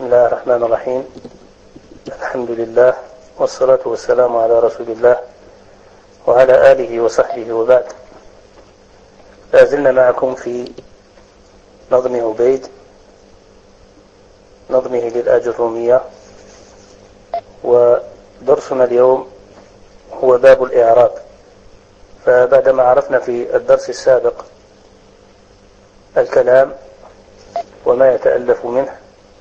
بسم الله الرحمن الرحيم. الحمد لله والصلاة والسلام على رسول الله وعلى آله وصحبه وبعد. لازلنا معكم في نظم عبيد، نظمه للآجرومية، ودرسنا اليوم هو باب الإعراب. فبعدما عرفنا في الدرس السابق الكلام وما يتألف منه،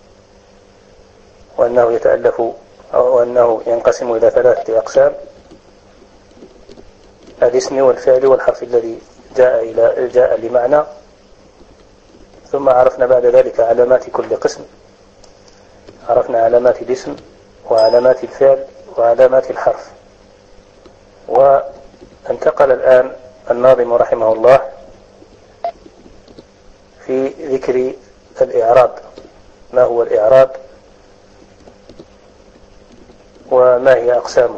وأنه يتألف أو أنه ينقسم إلى 3 أقسام: الاسم والفعل والحرف الذي جاء لمعنى. ثم عرفنا بعد ذلك علامات كل قسم، عرفنا علامات الاسم وعلامات الفعل وعلامات الحرف. وانتقل الآن الناظم رحمه الله في ذكر الإعراب، ما هو الإعراب وما هي أقسامه.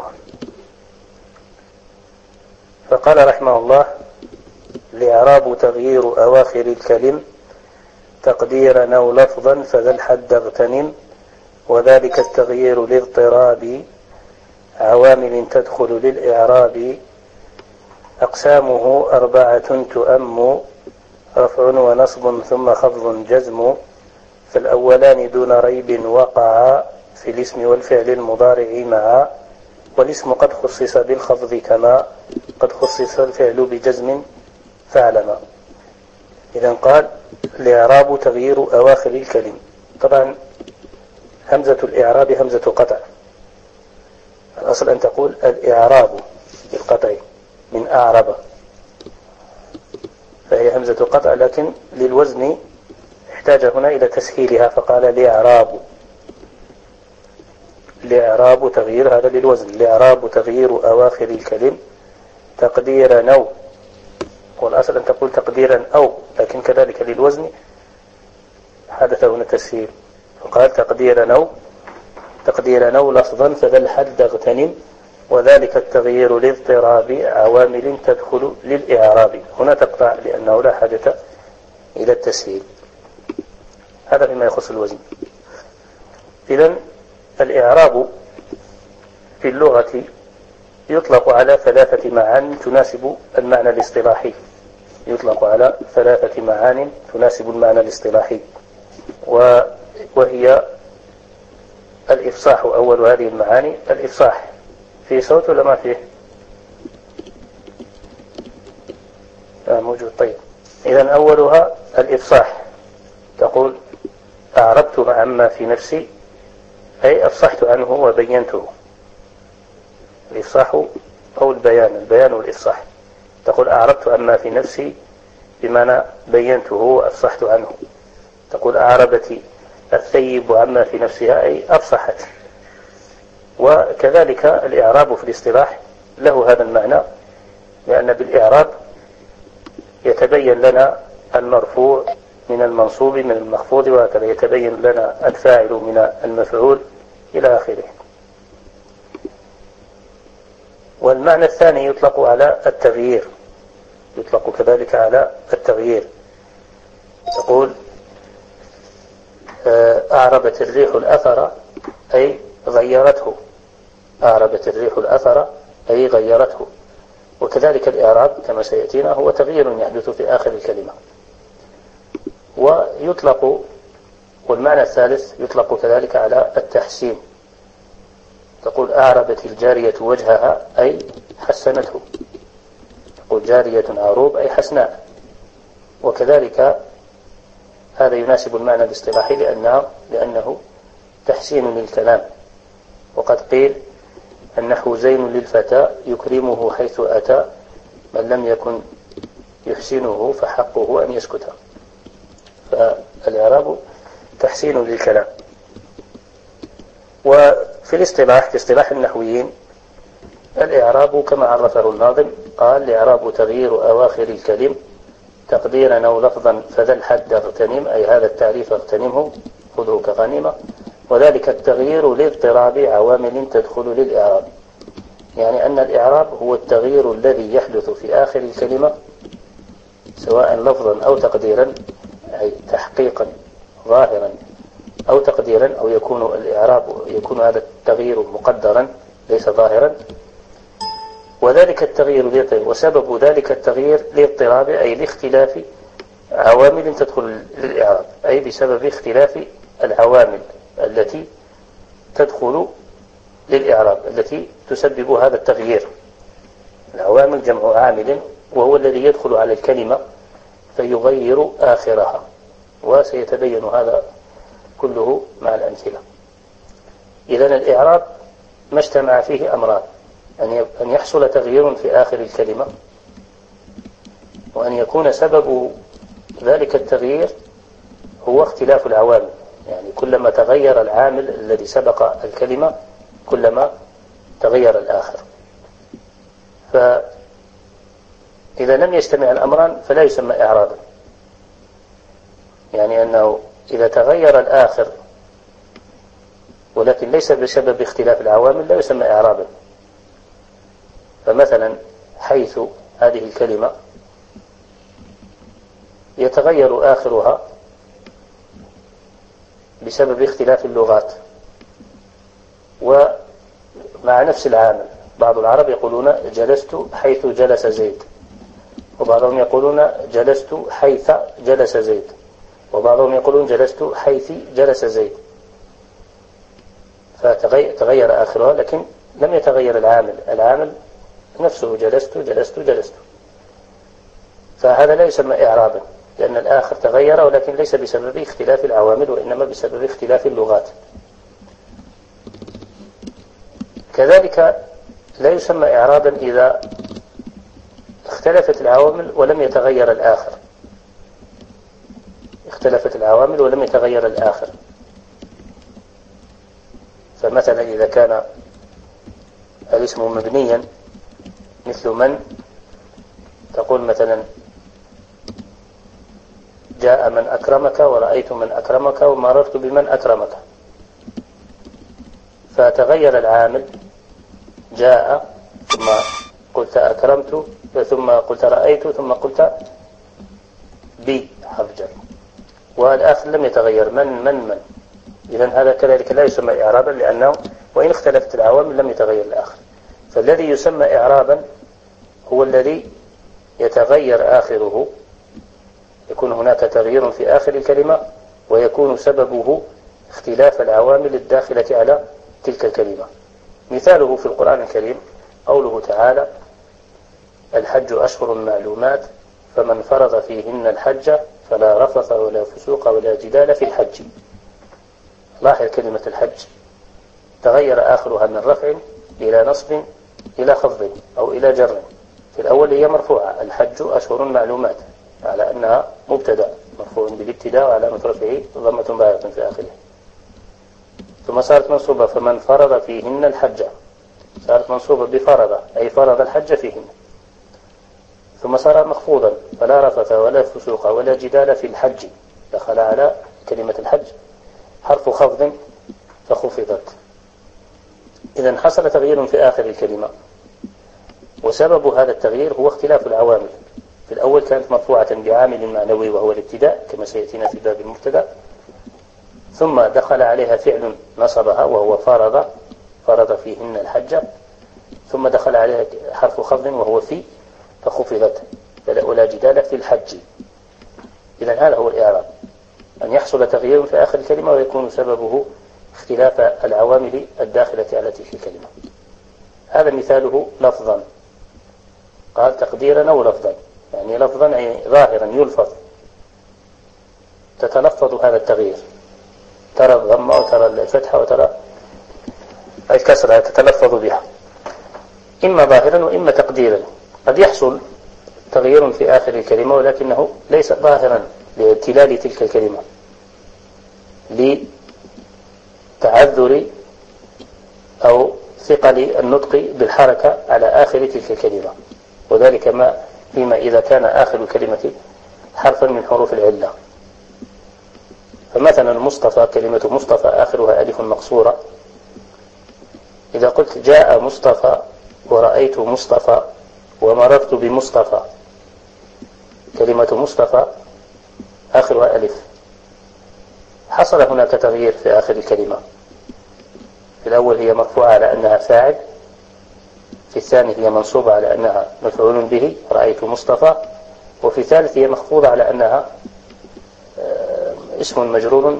فقال رحمه الله: الإعراب تغيير أواخر الكلم تقديرا أو لفظا فذا الحد اغتنم، وذلك التغيير لاضطراب عوامل تدخل للإعراب. أقسامه 4 تؤم: رفع ونصب ثم خفض جزم، فالأولان دون ريب وقعا في الاسم والفعل المضارع معا، والاسم قد خصص بالخفض كما قد خصص الفعل بجزم فاعلما. إذن قال: الإعراب تغيير أواخر الكلم. طبعا همزة الإعراب همزة قطع، الأصل أن تقول الإعراب بالقطع من أعرب، فهي همزة قطع، لكن للوزن احتاج هنا إلى تسهيلها فقال الإعراب. الإعراب تغيير، هذا للوزن. الإعراب تغيير أواخر الكلم تقديرا نو، والأصل أن تقول تقديرا أو، لكن كذلك للوزن حدث هنا تسهيل فقال تقديرا نو لفظا فذا الحد اغتنم، وذلك التغيير لاضطراب عوامل تدخل للإعراب. هنا تقطع لأنه لا حاجة إلى التسهيل. هذا فيما يخص الوزن. إذن الإعراب في اللغة يطلق على 3 معان تناسب المعنى الاصطلاحي. يطلق على 3 معان تناسب المعنى الاصطلاحي، وهي الإفصاح. أول هذه المعاني الإفصاح. في صوت ولا ما فيه؟ موجود. طيب، إذن أولها الإفصاح. تقول أعربت عما في نفسي، أي أفصحت عنه وبينته. الإفصاح أو البيان والإفصاح. تقول أعربت عما في نفسي بمعنى بينته وأفصحت عنه. تقول أعربت الثيب عما في نفسها، أي أفصحت. وكذلك الإعراب في الاصطلاح له هذا المعنى، لأن بالإعراب يتبين لنا المرفوع من المنصوب من المخفوض، وهكذا يتبين لنا الفاعل من المفعول إلى آخره. والمعنى الثاني يطلق على التغيير، يطلق كذلك على التغيير. تقول أعربت الريح الأثر، أي غيرته. أعربت الريح الأثر أي غيرته. وكذلك الإعراب كما سيأتينا هو تغيير يحدث في آخر الكلمة. ويطلق، والمعنى الثالث يطلق كذلك على التحسين. تقول أعربت الجارية وجهها أي حسنته. تقول جارية عروب أي حسناء. وكذلك هذا يناسب المعنى الاصطلاحي لأنه تحسين للكلام. وقد قيل النحو زين للفتى يكرمه حيث أتى، من لم يكن يحسنه فحقه أن يسكت. فالإعراب تحسين للكلام. وفي الاصطلاح، في اصطلاح النحويين، الإعراب كما عرفه الناظم قال: الإعراب تغيير أواخر الكلم تقديرا أو لفظا فذا الحد اغتنم، أي هذا التعريف اغتنمه خذه كغنيمة، وذلك التغيير لاضطراب عوامل تدخل للإعراب. يعني أن الإعراب هو التغيير الذي يحدث في آخر الكلمة سواء لفظا أو تقديرا، أي تحقيقا ظاهرا أو تقديرا، أو يكون الإعراب يكون هذا التغيير مقدرا ليس ظاهرا. وذلك التغيير وسبب ذلك التغيير لاضطراب، أي لاختلاف عوامل تدخل للإعراب، أي بسبب اختلاف العوامل التي تدخل للإعراب التي تسبب هذا التغيير. العوامل جمع عامل، وهو الذي يدخل على الكلمة فيغير آخرها، وسيتبين هذا كله مع الأمثلة. إذن الإعراب ما اجتمع فيه أمران: أن يحصل تغيير في آخر الكلمة، وأن يكون سبب ذلك التغيير هو اختلاف العوامل، يعني كلما تغير العامل الذي سبق الكلمة كلما تغير الآخر. فإذا لم يجتمع الأمران فلا يسمى إعرابا، يعني أنه إذا تغير الآخر ولكن ليس بسبب اختلاف العوامل لا يسمى إعرابا. فمثلا حيث هذه الكلمة يتغير آخرها بسبب اختلاف اللغات ومع نفس العامل. بعض العرب يقولون جلست حيث جلس زيد، وبعضهم يقولون جلست حيث جلس زيد، وبعضهم يقولون جلست حيث جلس زيد. فتغير آخرها لكن لم يتغير العامل نفسه، جلست جلست جلست. فهذا لا يسمى إعرابا، لأن الآخر تغير ولكن ليس بسبب اختلاف العوامل وإنما بسبب اختلاف اللغات. كذلك لا يسمى إعرابا إذا اختلفت العوامل ولم يتغير الآخر. اختلفت العوامل ولم يتغير الآخر. فمثلا إذا كان الاسم مبنيا مثل من، تقول مثلا جاء من أكرمك ورأيت من أكرمك ومررت بمن أكرمك، فتغير العامل، جاء ثم قلت أكرمت ثم قلت رأيت ثم قلت بي حرف جر، والآخر لم يتغير من. إذن هذا كذلك لا يسمى إعرابا، لأنه وإن اختلفت العوامل لم يتغير الآخر. فالذي يسمى إعرابا هو الذي يتغير آخره، يكون هناك تغيير في آخر الكلمة ويكون سببه اختلاف العوامل الداخلة على تلك الكلمة. مثاله في القرآن الكريم قوله تعالى: الحج أشهر معلومات فمن فرض فيهن الحج فلا رفث ولا فسوق ولا جدال في الحج. لاحظ كلمة الحج تغير آخرها من رفع إلى نصب إلى خفض أو إلى جر. في الأول هي مرفوعة، الحج أشهر معلومات، على أنها مبتدأ مرفوع بالابتداء وعلامة رفعه ضمة باية في آخره. ثم صارت منصوبة فمن فرض فيهن الحج، صارت منصوبة بفرض أي فرض الحج فيهن. ثم صار مخفوضا فلا رفث ولا فسوق ولا جدال في الحج، دخل على كلمة الحج حرف خفض فخفضت. إذن حصل تغيير في آخر الكلمة، وسبب هذا التغيير هو اختلاف العوامل. في الأول كانت مرفوعة بعامل معنوي وهو الابتداء كما سيأتينا في باب المبتدأ، ثم دخل عليها فعل نصبها وهو فرض فيهن الحج، ثم دخل عليها حرف خفض وهو في فخفضت ولا جدال في الحج. إذن هذا هو الإعراب، أن يحصل تغيير في آخر الكلمة ويكون سببه اختلاف العوامل الداخلة على تلك الكلمة. هذا مثاله لفظا، قال تقديرا أو لفظا، يعني لفظا أي ظاهرا يلفظ، تتلفظ هذا التغيير، ترى الضمة وترى الفتحة وترى الكسرة تتلفظ بها، إما ظاهرا وإما تقديرا. قد يحصل تغيير في آخر الكلمة ولكنه ليس ظاهرا لابتلال تلك الكلمة، لتعذر أو ثقل النطق بالحركة على آخر تلك الكلمة، وذلك فيما إذا كان آخر الكلمة حرفا من حروف العلة. فمثلا مصطفى، كلمة مصطفى آخرها ألف مقصورة، إذا قلت جاء مصطفى ورأيت مصطفى ومررت بمصطفى، كلمة مصطفى آخرها ألف، حصل هناك تغيير في آخر الكلمة. في الأول هي مرفوعة على أنها فاعل، في الثاني هي منصوبة على أنها مفعول به رأيت مصطفى، وفي الثالث هي مخفوضة على أنها اسم مجرور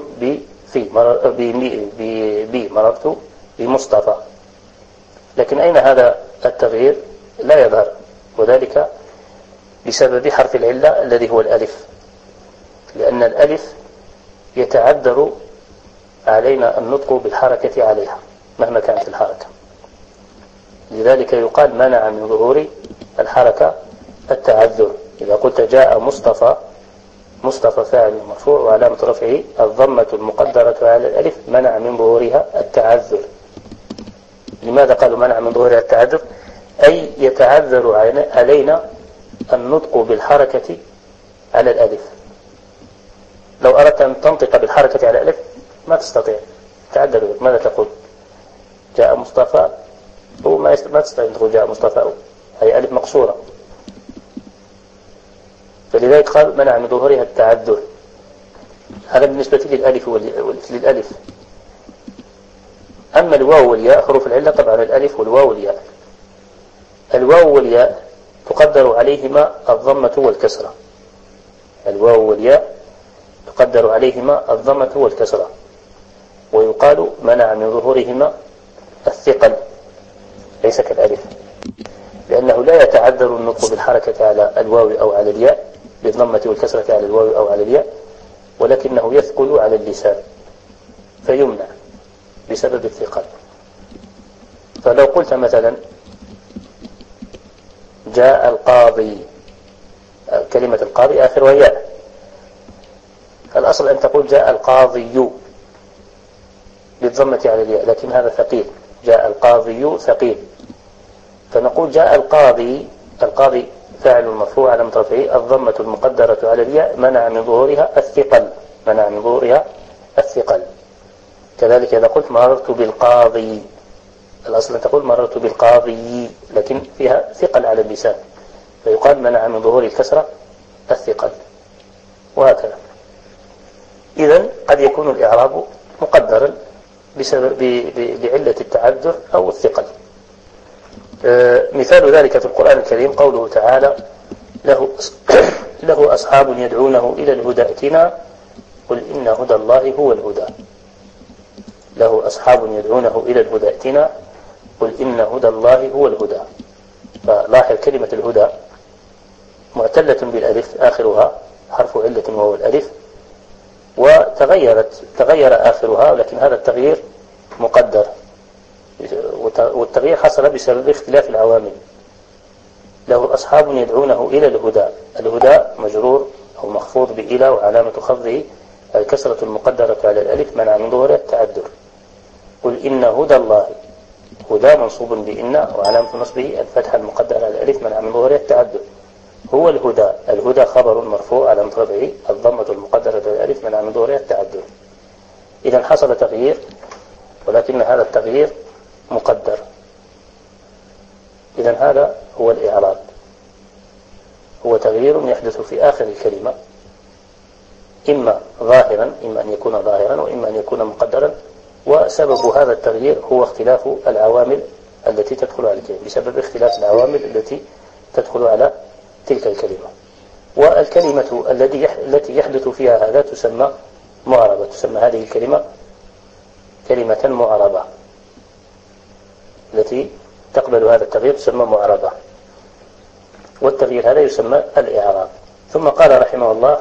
مررت بمصطفى. لكن أين هذا التغيير؟ لا يظهر، وذلك بسبب حرف العلة الذي هو الألف، لأن الألف يتعذر علينا النطق بالحركة عليها مهما كانت الحركة، لذلك يقال منع من ظهور الحركة التعذر. إذا قلت جاء مصطفى، مصطفى فاعل مرفوع وعلامة رفعه الضمة المقدرة على الألف، منع من ظهورها التعذر. لماذا قالوا منع من ظهورها التعذر؟ أي يتعذر علينا النطق بالحركة على الألف. لو أردت أن تنطق بالحركة على الألف ما تستطيع، تعذر. ماذا تقول؟ جاء مصطفى، هو ما تستطيع أن تقول جاء مصطفى، هي ألف مقصورة، فلذلك قال منع من ظهورها التعذر. هذا بالنسبة للألف. أما الواو والياء حروف العلة طبعا الألف والواو والياء. الواو والياء تقدر عليهما الضمة والكسرة. الواو والياء تقدر عليهما الضمة والكسرة، ويقال منع من ظهورهما الثقل، ليس كالألف، لأنه لا يتعذر النطق بالحركة على الواو أو على الياء، بالضمة والكسرة على الواو أو على الياء، ولكنه يثقل على اللسان فيمنع بسبب الثقل. فلو قلت مثلا جاء القاضي، كلمة القاضي آخرها ياء، الأصل أن تقول جاء القاضي بالضمة على الياء، لكن هذا ثقيل، جاء القاضي ثقيل، فنقول جاء القاضي. القاضي فاعل مرفوع على رفعه الضمة المقدرة على الياء، منع من ظهورها الثقل، منع من ظهورها الثقل. كذلك إذا قلت مررت بالقاضي، الأصل أن تقول مررت بالقاضي، لكن فيها ثقل على اللسان، فيقال منع من ظهور الكسرة الثقل، وهكذا. إذن قد يكون الإعراب مقدرا بعلة التعذر أو الثقل. مثال ذلك في القرآن الكريم قوله تعالى له أصحاب يدعونه إلى الهدى ائتنا قل إن هدى الله هو الهدى. له أصحاب يدعونه إلى الهدى ائتنا قل إن هدى الله هو الهدى. فلاحظ كلمة الهدى معتلة بالألف، آخرها حرف علة وهو الألف، تغير آخرها، ولكن هذا التغيير مقدر، والتغيير حصل بسبب اختلاف العوامل. له أصحاب يدعونه إلى الهدى، الهدى مجرور أو مخفوض بإلى، وعلامة خفضه الكسرة المقدرة على الألف منع من ظهورها التعذر. قل إن هدى الله، هدى منصوب بإن وعلامة نصبه الفتحة المقدرة على الألف منع من ظهورها التعذر. هو الهدى، الهدى خبر مرفوع على رفعه الضمة المقدرة على الألف منع من ظهورها التعذر. إذا حصل تغيير، ولكن هذا التغيير مقدر. إذا هذا هو الإعراب، هو تغيير يحدث في آخر الكلمة، إما ظاهرا، إما أن يكون ظاهرا وإما أن يكون مقدرا، وسبب هذا التغيير هو اختلاف العوامل التي تدخل على الكلمة، بسبب اختلاف العوامل التي تدخل على تلك الكلمة. والكلمة التي يحدث فيها هذا تسمى معربة، تسمى هذه الكلمة كلمة معربة، التي تقبل هذا التغيير تسمى معربة، والتغيير هذا يسمى الإعراب. ثم قال رحمه الله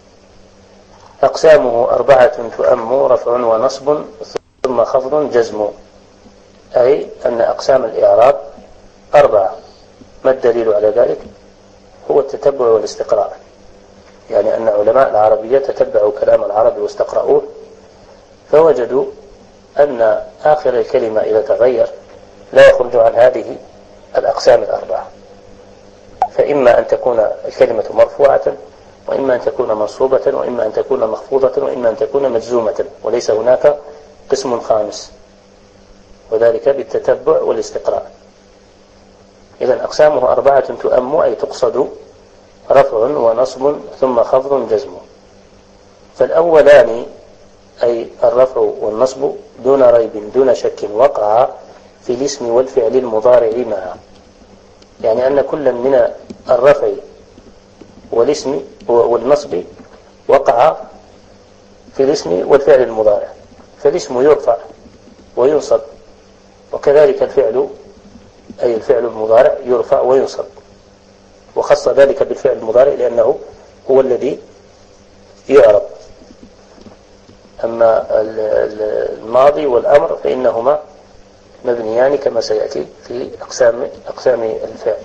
أقسامه 4 تؤم رفع ونصب ثم خفض جزم، أي أن أقسام الإعراب 4. ما الدليل على ذلك؟ هو التتبع والاستقراء، يعني أن علماء العربية تتبعوا كلام العرب واستقرأوه، فوجدوا أن آخر الكلمة إذا تغير لا يخرج عن هذه الأقسام 4. فإما أن تكون الكلمة مرفوعة، وإما أن تكون منصوبة، وإما أن تكون مخفوضة، وإما أن تكون مجزومة، وليس هناك قسم خامس، وذلك بالتتبع والاستقراء. إذا أقسامه 4 تؤم، أي تقصد رفع ونصب ثم خفض جزم. فالأولان أي الرفع والنصب دون ريب دون شك وقع في الاسم والفعل المضارع معا، يعني أن كلا من الرفع والاسم والنصب وقع في الاسم والفعل المضارع، فالاسم يرفع وينصب، وكذلك الفعل أي الفعل المضارع يرفع وينصب، وخص ذلك بالفعل المضارع لأنه هو الذي يعرب. أما الماضي والأمر فإنهما مبنيان كما سيأتي في أقسام الفعل.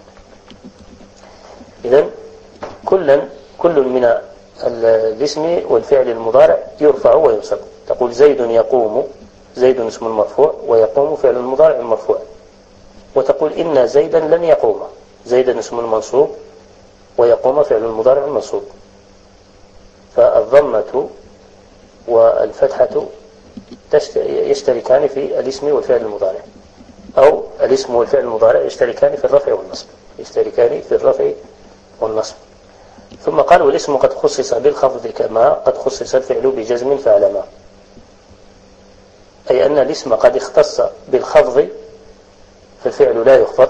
إذن كل من الاسم والفعل المضارع يرفع وينصب. تقول زيد يقوم، زيد اسم المرفوع ويقوم فعل المضارع المرفوع، وتقول إن زيدا لن يقوم، زيدا اسم المنصوب ويقوم فعل المضارع المنصوب. فالضمة والفتحة يشتركان في الاسم والفعل المضارع، أو الاسم والفعل المضارع يشتركان في الرفع والنصب، يشتركان في الرفع والنصب. ثم قال والاسم قد خصص بالخفض كما قد خصص الفعل بجزم فعلما، أي أن الاسم قد اختص بالخفض فالفعل لا يخفض.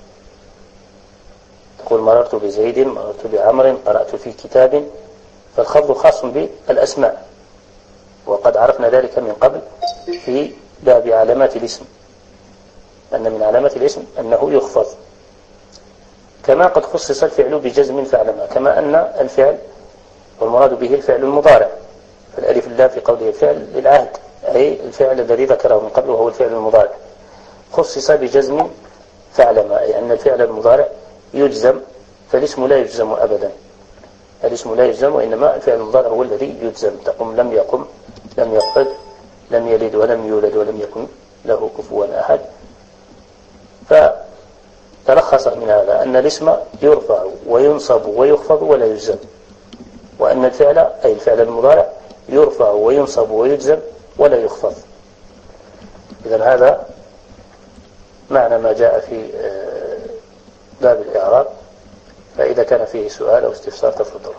تقول مررت بزيد، مررت بعمر، قرأت في كتاب، فالخفض خاص بالأسماء، وقد عرفنا ذلك من قبل في باب علامات الاسم، أن من علامات الاسم أنه يخفض. كما قد خصص الفعل بجزم فعلما، كما أن الفعل والمراد به الفعل المضارع، فالألف اللام في قوله الفعل للعهد، أي الفعل الذي ذكره من قبل وهو الفعل المضارع، خصص بجزم فعلما، أي أن الفعل المضارع يجزم، فالاسم لا يجزم أبدا، الاسم لا يجزم، وإنما الفعل المضارع هو الذي يجزم. تقوم لم يقم، لم يقعد، لم يلد ولم يولد ولم يكن له كفوا أحد. فتلخص من هذا أن الاسم يرفع وينصب ويخفض ولا يجزم، وأن الفعل أي الفعل المضارع يرفع وينصب ويجزم ولا يخفض. إذن هذا معنى ما جاء في باب الإعراب. فإذا كان فيه سؤال أو استفسار تفضلوا.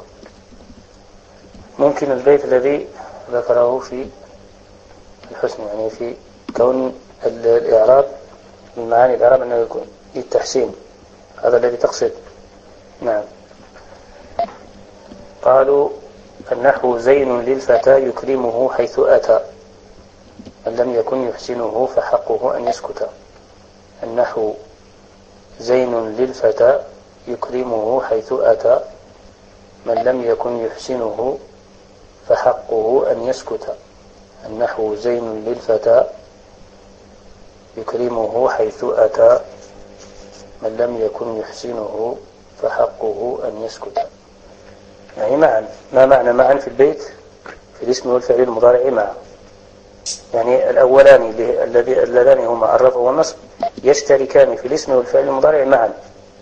ممكن البيت الذي ذكره في الحسن، يعني في كون الإعراب من معاني الإعراب أنه يكون للتحسين، هذا الذي تقصد؟ نعم. قالوا النحو زين للفتى يكرمه حيث أتى، من لم يكن يحسنه فحقه أن يسكت. النحو زين للفتى يكرمه حيث أتى، من لم يكن يحسنه فحقه أن يسكت. النحو زين للفتى يكرمه حيث أتى، من لم يكن يحسنه فحقه أن يسكت. يعني معا، ما معنى معا في البيت؟ في الاسم والفعل المضارع معا، يعني الأولان اللذان هما الرفع والنصب يشتركان في الاسم والفعل المضارع معا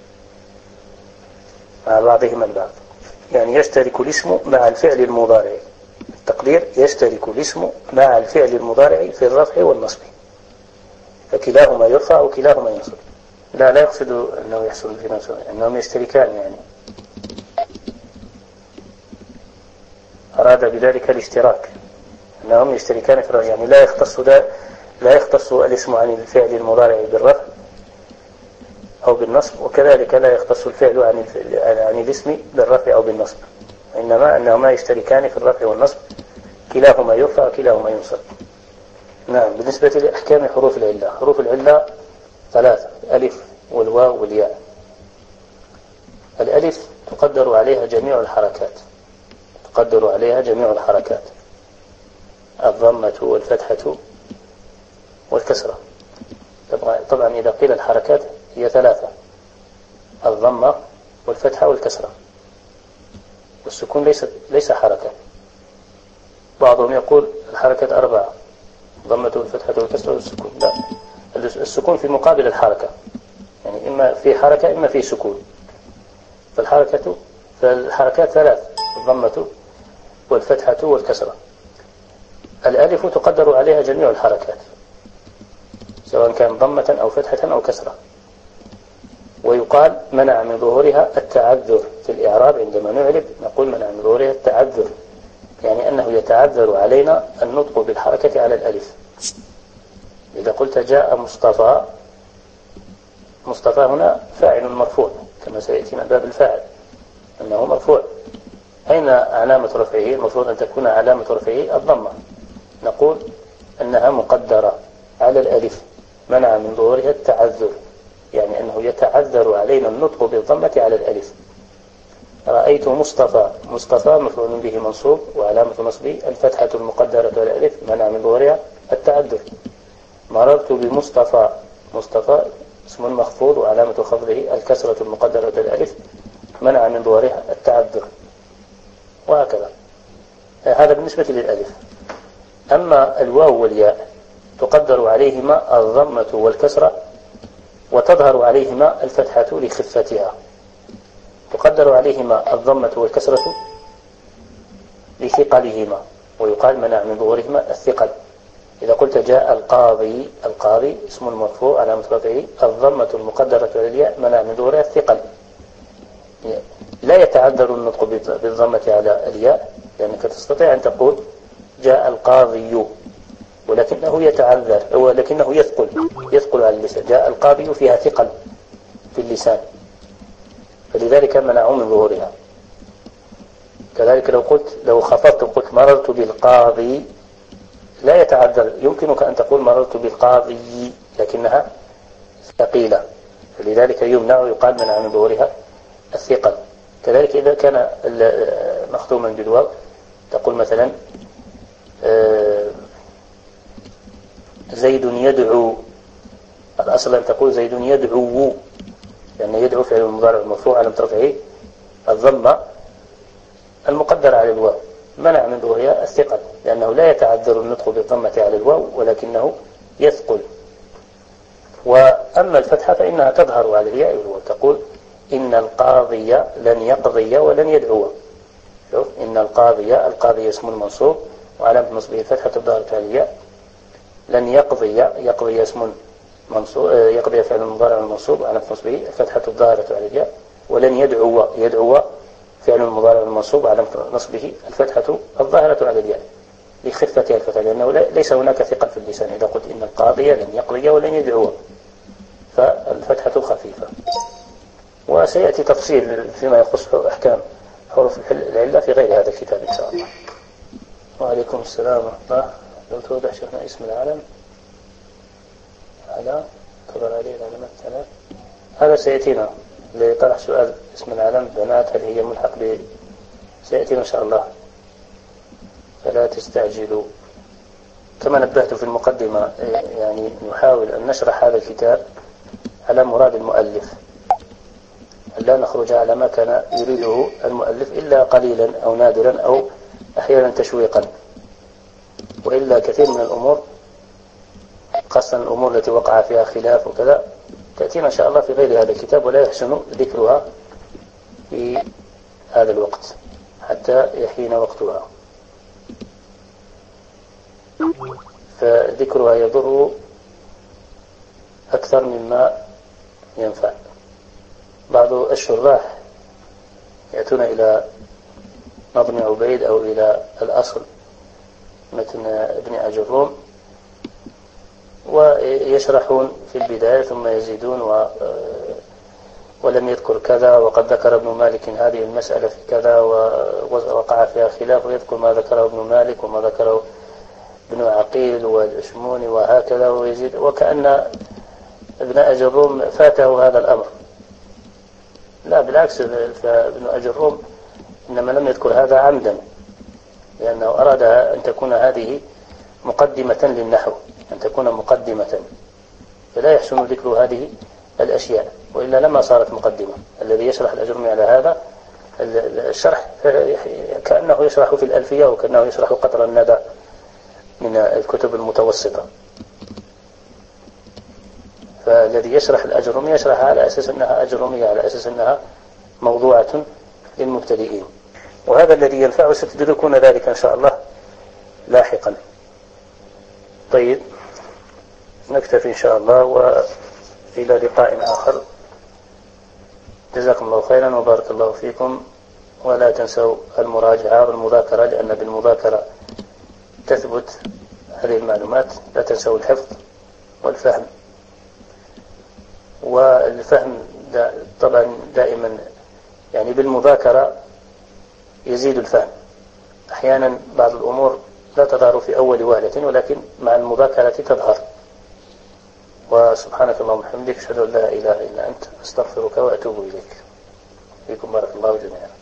مع بعضهما البعض، يعني يشترك الاسم مع الفعل المضارع، التقدير يشترك الاسم مع الفعل المضارع في الرفع والنصب، فكلاهما يرفع وكلاهما ينصب. لا يقصد أنه يحصل في نفسه، أنهم يشتركان، يعني أراد بذلك الاشتراك، أنهم يشتركان في الرفع، يعني لا يختص الاسم عن الفعل المضارع بالرفع أو بالنصب، وكذلك لا يختص الفعل عن الاسم بالرفع أو بالنصب، إنما أنهما يشتركان في الرفع والنصب، كلاهما يرفع وكلاهما ينصب. نعم. بالنسبة لأحكام حروف العلة، حروف العلة ثلاثة: الألف والواو والياء. الألف تقدر عليها جميع الحركات، تقدر عليها جميع الحركات، الضمة والفتحة والكسرة. طبعا إذا قيل الحركات هي ثلاثة: الضمة والفتحة والكسرة، والسكون ليس حركة. بعضهم يقول الحركات أربعة: الضمة والفتحة والكسرة والسكون. لا، السكون في مقابل الحركة، يعني إما في حركة إما في سكون. فالحركات ثلاث: الضمة والفتحة والكسرة. الألف تقدر عليها جميع الحركات، سواء كان ضمة أو فتحة أو كسرة، ويقال منع من ظهورها التعذر في الإعراب. عندما نعرب نقول منع من ظهورها التعذر يعني أنه يتعذر علينا النطق بالحركة على الألف. إذا قلت جاء مصطفى، مصطفى هنا فاعل مرفوع كما سيأتي من باب الفاعل أنه مرفوع. أين علامة رفعه؟ المفروض أن تكون علامة رفعه الضمة. نقول أنها مقدرة على الألف منع من ظهورها التعذر، يعني أنه يتعذر علينا النطق بالضمة على الألف. رأيت مصطفى، مصطفى مفعول به منصوب وعلامة نصبه الفتحة المقدرة على الألف منع من ظهورها التعذر. مررت بمصطفى، مصطفى اسم مخفوض وعلامة خفضه الكسرة المقدرة على الألف منع من ظهورها التعذر، وهكذا. هذا بالنسبة للألف. أما الواو والياء تقدر عليهما الضمة والكسرة وتظهر عليهما الفتحة لخفتها. تقدر عليهما الضمة والكسرة لثقلهما، ويقال منع من ظهورهما الثقل. إذا قلت جاء القاضي، القاضي اسم مرفوع علامة رفعه الضمة المقدرة على الياء منع من ظهورها الثقل. لا يتعذر النطق بالضمة على الياء، لأنك تستطيع أن تقول جاء القاضي، ولكنه يتعذر، ولكنه يثقل على اللسان. جاء القاضي فيها ثقل في اللسان، فلذلك منعوا من ظهورها. كذلك لو خفضت وقلت مررت بالقاضي لا يتعذر، يمكنك أن تقول مررت بالقاضي لكنها ثقيلة، فلذلك يمنع ويقال منع من ظهورها الثقل. كذلك إذا كان مختوما بالواو تقول مثلا زيد يدعو، الأصل أن تقول زيد يدعو، لأن يدعو فعل المضارع المرفوع على رفعه الضمة المقدرة على الواو منع من ظهورها الثقل، لأنه لا يتعذر النطق بالضمة على الواو ولكنه يثقل. وأما الفتحة فإنها تظهر على الياء والواو. تقول إن القاضي لن يقضي ولن يدعو. شوف، إن القاضي، القاضي اسم منصوب وعلامة نصبه الفتحة الظاهرة على الياء. لن يقضي، يقضي اسم منصوب، يقضي فعل مضارع منصوب وعلامة نصبه الفتحة الظاهرة على الياء. ولن يدعو، يدعو فعل مضارع منصوب وعلامة نصبه الفتحة الظاهرة على الياء لخفتها الفتحة، لأنه ليس هناك ثقل في اللسان. إذا قلت إن القاضي لن يقضي ولن يدعو فالفتحة خفيفة. وسيأتي تفصيل فيما يخص أحكام حروف العلة في غير هذا الكتاب إن شاء الله. وعليكم السلام ورحمة الله. لو توضح شيخنا اسم العالم على تظهر عليه العلامات الثلاث، هذا سيأتينا لطرح سؤال اسم العالم بنات هل هي ملحق سيأتينا إن شاء الله، فلا تستعجلوا. كما نبهت في المقدمة، يعني نحاول أن نشرح هذا الكتاب على مراد المؤلف، لا نخرج على ما كان يريده المؤلف إلا قليلا أو نادرا أو أحيانا تشويقا، وإلا كثير من الأمور خاصة الأمور التي وقع فيها خلاف وكذا تأتينا إن شاء الله في غير هذا الكتاب، ولا يحسن ذكرها في هذا الوقت حتى يحين وقتها، فذكرها يضر أكثر مما ينفع. بعض الشراح يأتون إلى نظم عبيد أو إلى الأصل متن ابن أجروم ويشرحون في البداية ثم يزيدون ولم يذكر كذا وقد ذكر ابن مالك هذه المسألة في كذا ووقع فيها خلاف، ويذكر ما ذكره ابن مالك وما ذكره ابن عقيل والأشموني وهكذا ويزيد، وكأن ابن أجروم فاته هذا الأمر. لا بالعكس، فابن أجروم إنما لم يذكر هذا عمدا، لأنه أراد أن تكون هذه مقدمة للنحو، أن تكون مقدمة، فلا يحسن ذكر هذه الأشياء، وإلا لما صارت مقدمة. الذي يشرح الأجرمي على هذا الشرح كأنه يشرح في الألفية وكأنه يشرح قطر الندى من الكتب المتوسطة. فالذي يشرح الأجرمي يشرحها على أساس أنها أجرمية، على أساس أنها موضوعة للمبتدئين، وهذا الذي ينفع، ستدركون ذلك إن شاء الله لاحقا. طيب، نكتفي إن شاء الله وإلى لقاء آخر. جزاكم الله خيرا وبارك الله فيكم، ولا تنسوا المراجعة والمذاكرة، لأن بالمذاكرة تثبت هذه المعلومات. لا تنسوا الحفظ والفهم، والفهم طبعا دائما يعني بالمذاكرة يزيد الفهم. أحيانا بعض الأمور لا تظهر في أول وهلة، ولكن مع المذاكرة تظهر. وسبحانك اللهم وبحمدك، أشهد أن لا إله إلا أنت، أستغفرك وأتوب إليك. فيكم بارك الله جميعا.